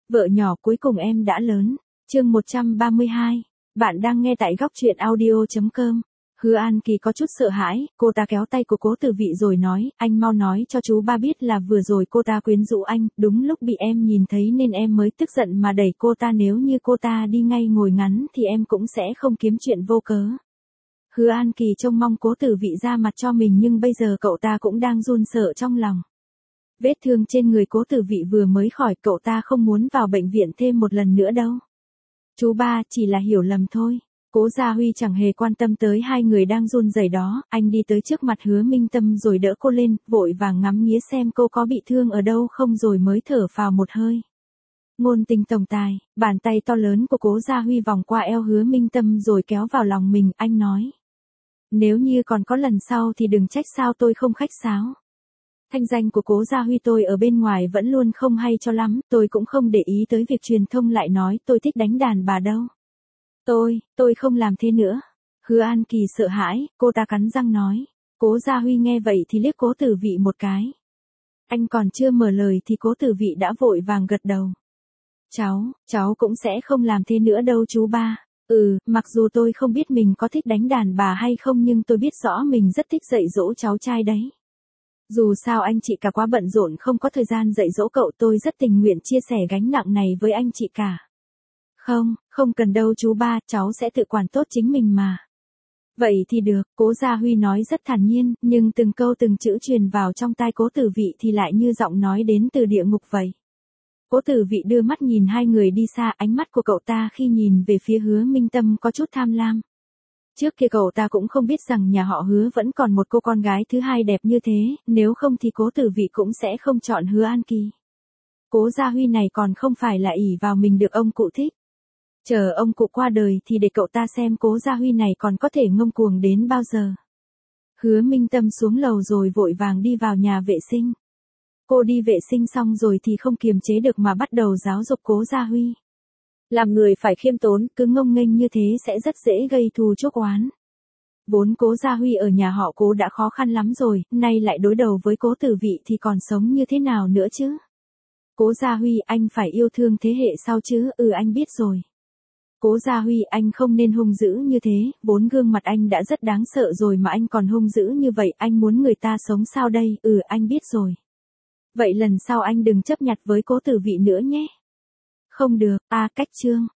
Vợ nhỏ cuối cùng em đã lớn. Chương 132. Bạn đang nghe tại góc truyện audio.com. Hứa An Kỳ có chút sợ hãi, cô ta kéo tay của Cố Tử Vị rồi nói, anh mau nói cho chú ba biết là vừa rồi cô ta quyến rũ anh, đúng lúc bị em nhìn thấy nên em mới tức giận mà đẩy cô ta, nếu như cô ta đi ngay ngồi ngắn thì em cũng sẽ không kiếm chuyện vô cớ. Hứa An Kỳ trông mong Cố Tử Vị ra mặt cho mình, nhưng bây giờ cậu ta cũng đang run sợ trong lòng. Vết thương trên người Cố Tử Vị vừa mới khỏi, cậu ta không muốn vào bệnh viện thêm một lần nữa đâu. Chú ba, chỉ là hiểu lầm thôi. Cố Gia Huy chẳng hề quan tâm tới hai người đang run rẩy đó, anh đi tới trước mặt Hứa Minh Tâm rồi đỡ cô lên, vội vàng ngắm nghía xem cô có bị thương ở đâu không rồi mới thở phào một hơi. Ngôn tình tổng tài, bàn tay to lớn của Cố Gia Huy vòng qua eo Hứa Minh Tâm rồi kéo vào lòng mình, anh nói. Nếu như còn có lần sau thì đừng trách sao tôi không khách sáo. Thanh danh của Cố Gia Huy tôi ở bên ngoài vẫn luôn không hay cho lắm, tôi cũng không để ý tới việc truyền thông lại nói tôi thích đánh đàn bà đâu. Tôi không làm thế nữa. Hứa An Kỳ sợ hãi, cô ta cắn răng nói. Cố Gia Huy nghe vậy thì liếc Cố Tử Vị một cái. Anh còn chưa mở lời thì Cố Tử Vị đã vội vàng gật đầu. Cháu cũng sẽ không làm thế nữa đâu chú ba. Mặc dù tôi không biết mình có thích đánh đàn bà hay không nhưng tôi biết rõ mình rất thích dạy dỗ cháu trai đấy. Dù sao anh chị cả quá bận rộn không có thời gian dạy dỗ cậu, tôi rất tình nguyện chia sẻ gánh nặng này với anh chị cả. Không cần đâu chú ba, cháu sẽ tự quản tốt chính mình mà. Vậy thì được, Cố Gia Huy nói rất thản nhiên, nhưng từng câu từng chữ truyền vào trong tai Cố Tử Vị thì lại như giọng nói đến từ địa ngục vậy. Cố Tử Vị đưa mắt nhìn hai người đi xa, ánh mắt của cậu ta khi nhìn về phía Hứa Minh Tâm có chút tham lam. Trước kia cậu ta cũng không biết rằng nhà họ Hứa vẫn còn một cô con gái thứ hai đẹp như thế, nếu không thì Cố Tử Vị cũng sẽ không chọn Hứa An Kỳ. Cố Gia Huy này còn không phải là ỷ vào mình được ông cụ thích. Chờ ông cụ qua đời thì để cậu ta xem Cố Gia Huy này còn có thể ngông cuồng đến bao giờ. Hứa Minh Tâm xuống lầu rồi vội vàng đi vào nhà vệ sinh. Cô đi vệ sinh xong rồi thì không kiềm chế được mà bắt đầu giáo dục Cố Gia Huy. Làm người phải khiêm tốn, cứ ngông nghênh như thế sẽ rất dễ gây thù chuốc oán. Vốn Cố Gia Huy ở nhà họ Cố đã khó khăn lắm rồi, nay lại đối đầu với Cố Tử Vị thì còn sống như thế nào nữa chứ? Cố Gia Huy, anh phải yêu thương thế hệ sau chứ? Anh biết rồi. Cố Gia Huy, anh không nên hung dữ như thế, vốn gương mặt anh đã rất đáng sợ rồi mà anh còn hung dữ như vậy, anh muốn người ta sống sao đây? Anh biết rồi. Vậy lần sau anh đừng chấp nhặt với Cố Tử Vị nữa nhé. Không được, cách chương.